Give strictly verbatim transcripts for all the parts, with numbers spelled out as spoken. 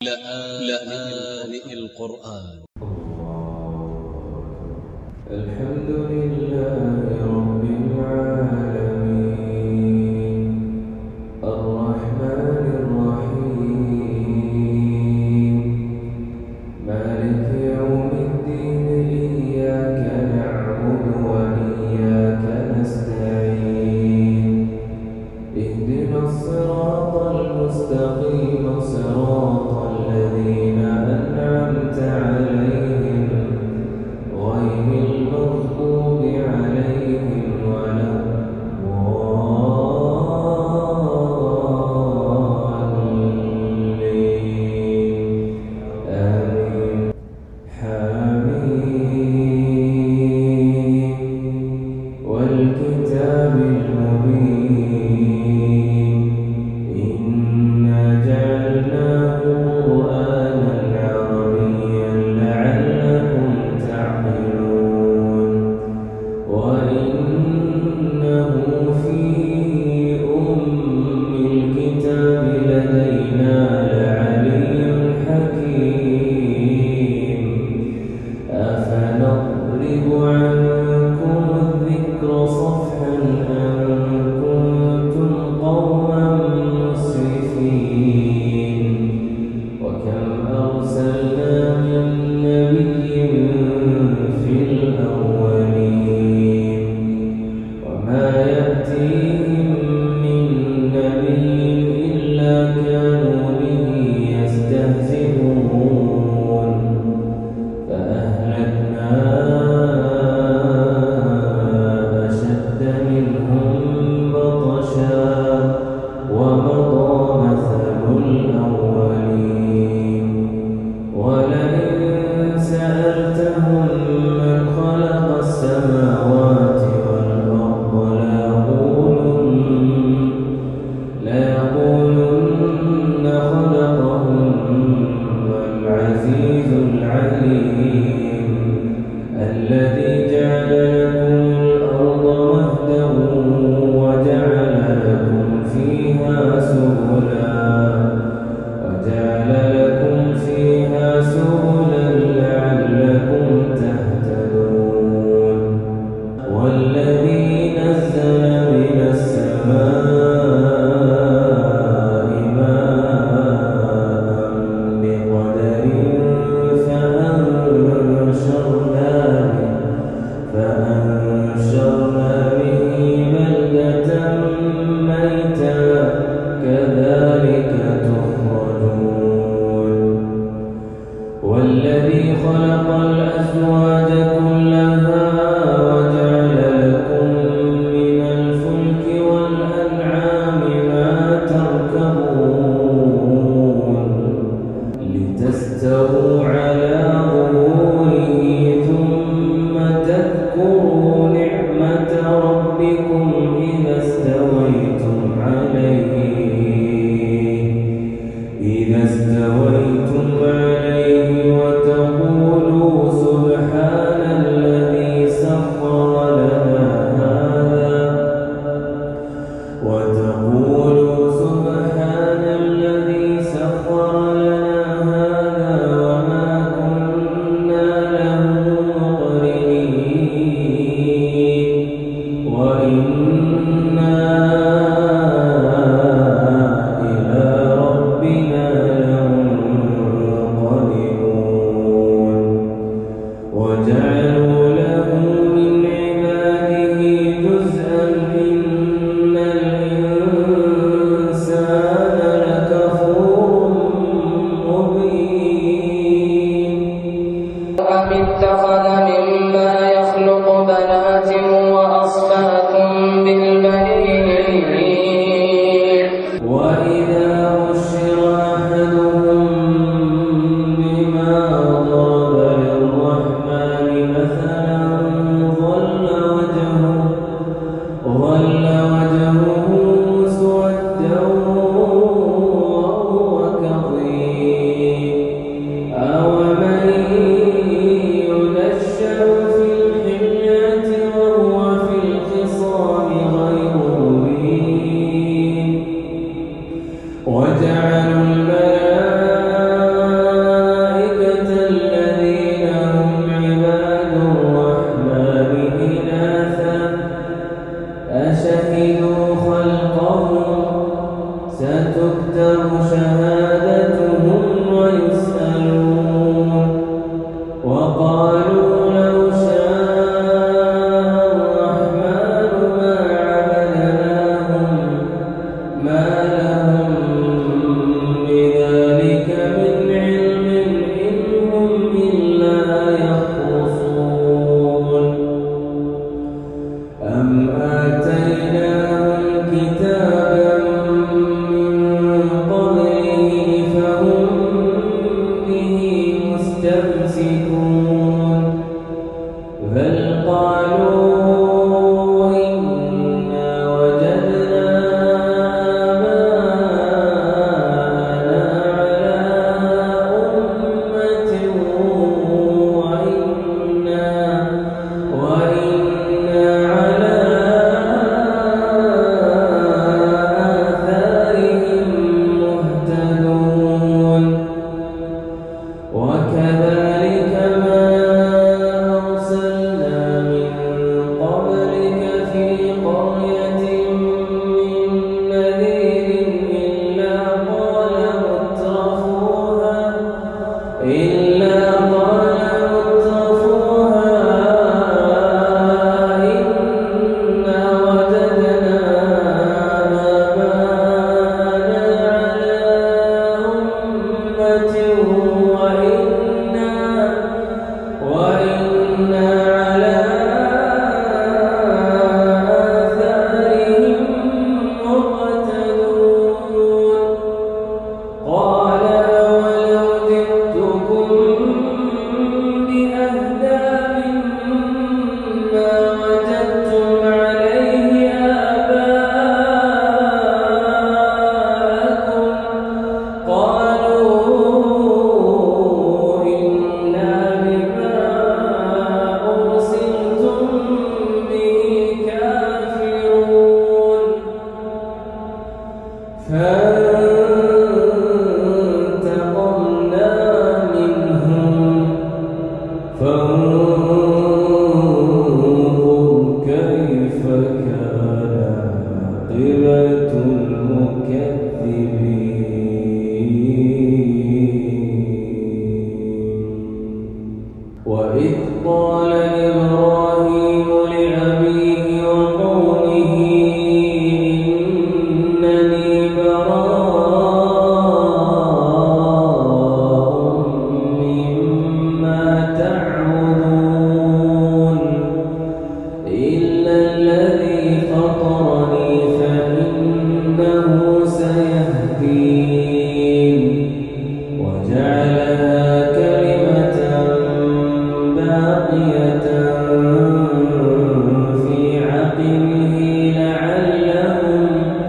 لآن القرآن. الحمد لله رب العالمين الرحمن الرحيم مالك يوم الدين إياك نعبد وإياك نستعين اهدنا الصراط المستقيم صراط الذين أنعمت عليهم غير المغضوب عليهم ولا الضالين آمين. حميم والكتاب المبين إنا جعلناه قرآنا عربيا لعلكم تعقلون وإنه في أم الكتاب لدينا لعلي حكيم أفنضرب عنكم الذكر صفحا أن كنتم قوما مسرفين وكم أرسلنا من نبي في الأولين وما يأتيهم من نبي إلا كانوا به يستهزئون فأهلكنا أشد منهم بطشا ومضى مثل الأولين ولئن سألتهم من خلق السماوات والأرض ليقولن ليقولن خلقهن العزيز العليم الذي جعل لكم الأرض مهدا وجعل لكم فيها سبلا وجعل لكم فيها سبلا لعلكم تهتدون والذي نزل من السماء ماء بقدر فأنشرنا به فأنشرنا به بلدة ميتا كذلك تخرجون والذي خلق الأزواج كلها وجعل لكم من الفلك والأنعام ما تركبون لتستووا على ظهوره ثم تذكروا نعمة ربكم إذا استويتم عليه إذا استويتم عليه وتقولوا سبحان الذي سخر لنا هذا وتقولوا سبحان الذي سخر لنا هذا وما كنا له مقرنين وإنا إلى ربنا لمنقلبون وجعلوا له من عباده جزءا إن الإنسان لكفور مبين أم اتخذ مما يخلق بنات وأصفاكم بالبنين وإذا بشر أحدهم بما ضرب للرحمن مثلا ظل وجهه ظل وجهه مسودا وهو كظيم أومن ينشأ وكذلك ما أرسلنا من قبلك في قرية من نذير إلا قال مترفوها إلا قال مترفوها إنا وجدنا آباءنا على أمة وإنا وإنا على آثارهم مقتدون قال أولو جئتكم بأهدى مما وجدتم عليه آباءكم قالوا إنا بما أرسلتم به كافرون فانتقمنا منهم فانظر كيف كان عاقبة المكذبين وإذ قال إبراهيم لأبيه وقومه إنني براء مما تعبدون إلا الذي فطرني فإنه سيهدين وجعلها كلمة باقية في عقبه لعلهم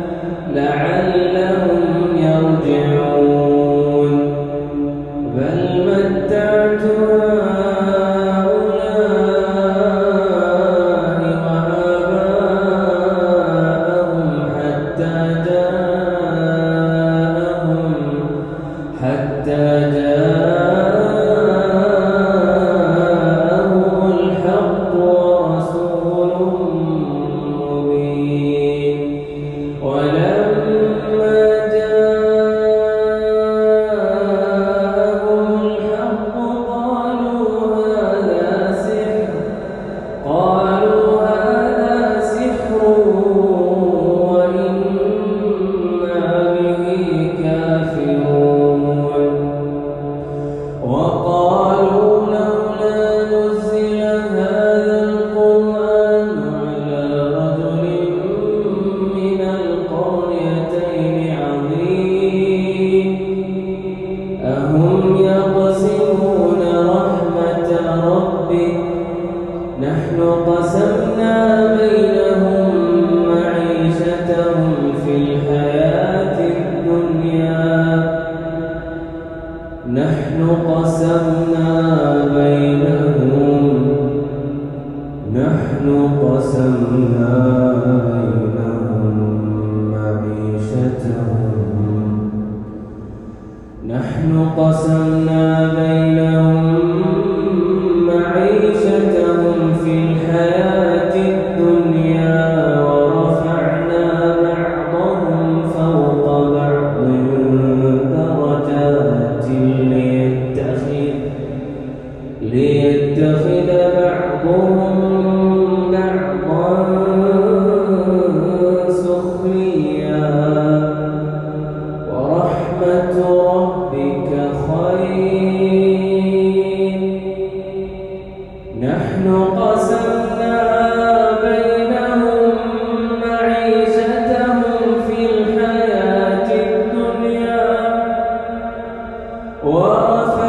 لعلهم يرجعون بل متعت هؤلاء وآباءهم حتى جاءهم حتى جاءهم الحق ورسول مبين ولما جاءهم الحق قالوا هذا سحر قالوا هذا سحر وإنا به كافرون وقالوا لولا نزل هذا القرآن على رجل من القريتين عظيم أهم يقسمون رحمة ربك نحن قسمنا بينهم معيشتهم في الحياة الدنيا نحن قسمنا بينهم نحن قسمنا بينهم معيشتهم نحن قسمنا بينهم معيشتهم في الحياة الدنيا ورفعنا بعضهم فوق بعض درجات ليتخذ ليتخذ بعضهم بعضا سخريا ورحمة ربك خير نحن قسمنا بينهم معيشتهم في الحياة الدنيا ورفعنا